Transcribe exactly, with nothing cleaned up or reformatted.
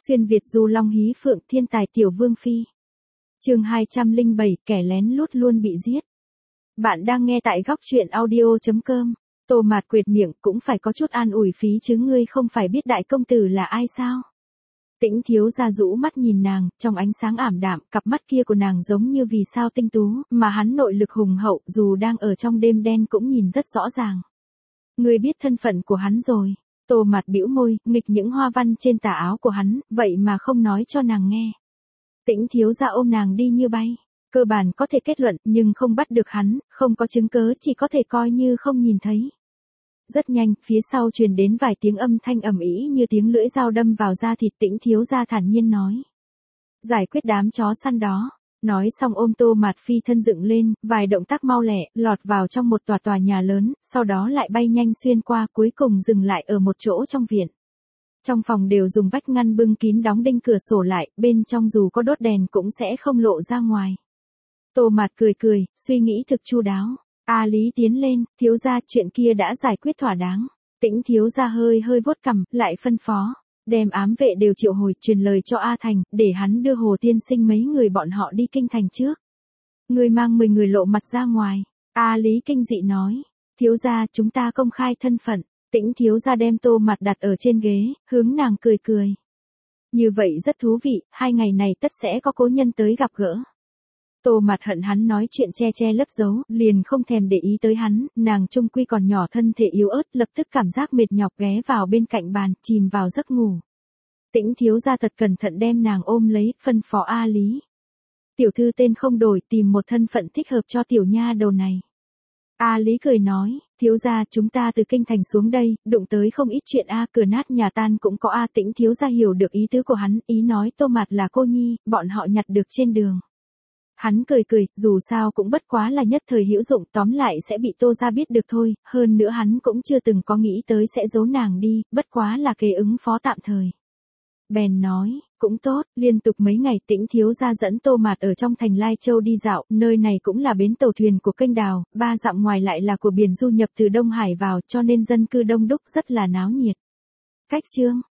Xuyên Việt du long hí phượng thiên tài tiểu vương phi. Chương hai trăm lẻ bảy, kẻ lén lút luôn bị giết. Bạn đang nghe tại góc truyện audio chấm com. Tô Mạt quệt miệng, cũng phải có chút an ủi phí chứ, ngươi không phải biết đại công tử là ai sao? Tĩnh thiếu gia rũ mắt nhìn nàng, trong ánh sáng ảm đạm, cặp mắt kia của nàng giống như vì sao tinh tú, mà hắn nội lực hùng hậu, dù đang ở trong đêm đen cũng nhìn rất rõ ràng. Ngươi biết thân phận của hắn rồi. Tô Mạt bĩu môi, nghịch những hoa văn trên tà áo của hắn, vậy mà không nói cho nàng nghe. Tĩnh thiếu gia ôm nàng đi như bay. Cơ bản có thể kết luận, nhưng không bắt được hắn, không có chứng cớ, chỉ có thể coi như không nhìn thấy. Rất nhanh, phía sau truyền đến vài tiếng âm thanh ầm ĩ như tiếng lưỡi dao đâm vào da thịt. Tĩnh thiếu gia thản nhiên nói. Giải quyết đám chó săn đó. Nói xong ôm Tô Mạt phi thân dựng lên, vài động tác mau lẹ, lọt vào trong một tòa tòa nhà lớn, sau đó lại bay nhanh xuyên qua, cuối cùng dừng lại ở một chỗ trong viện. Trong phòng đều dùng vách ngăn bưng kín, đóng đinh cửa sổ lại, bên trong dù có đốt đèn cũng sẽ không lộ ra ngoài. Tô Mạt cười cười, suy nghĩ thực chu đáo. A Lý tiến lên, thiếu gia, chuyện kia đã giải quyết thỏa đáng. Tĩnh thiếu gia hơi hơi vuốt cằm, lại phân phó. Đem ám vệ đều triệu hồi, truyền lời cho A Thành, để hắn đưa Hồ tiên sinh mấy người bọn họ đi kinh thành trước. Người mang mười người lộ mặt ra ngoài. A Lý kinh dị nói. Thiếu gia, chúng ta công khai thân phận. Tĩnh thiếu gia đem Tô Mạt đặt ở trên ghế, hướng nàng cười cười. Như vậy rất thú vị, hai ngày này tất sẽ có cố nhân tới gặp gỡ. Tô Mạt hận hắn nói chuyện che che lấp giấu, liền không thèm để ý tới hắn, nàng trung quy còn nhỏ, thân thể yếu ớt, lập tức cảm giác mệt nhọc ghé vào bên cạnh bàn, chìm vào giấc ngủ. Tĩnh thiếu gia thật cẩn thận đem nàng ôm lấy, phân phó A Lý. Tiểu thư tên không đổi, tìm một thân phận thích hợp cho tiểu nha đầu này. A Lý cười nói, thiếu gia, chúng ta từ kinh thành xuống đây, đụng tới không ít chuyện A, cửa nát nhà tan cũng có A. Tĩnh thiếu gia hiểu được ý tứ của hắn, ý nói Tô Mạt là cô nhi, bọn họ nhặt được trên đường. Hắn cười cười, dù sao cũng bất quá là nhất thời hữu dụng, tóm lại sẽ bị Tô gia biết được thôi, hơn nữa hắn cũng chưa từng có nghĩ tới sẽ giấu nàng đi, bất quá là kế ứng phó tạm thời. Bèn nói, cũng tốt, liên tục mấy ngày Tĩnh thiếu gia dẫn Tô Mạt ở trong thành Lai Châu đi dạo, nơi này cũng là bến tàu thuyền của kênh đào, ba dặm ngoài lại là của biển du nhập từ Đông Hải vào, cho nên dân cư đông đúc, rất là náo nhiệt. Cách chương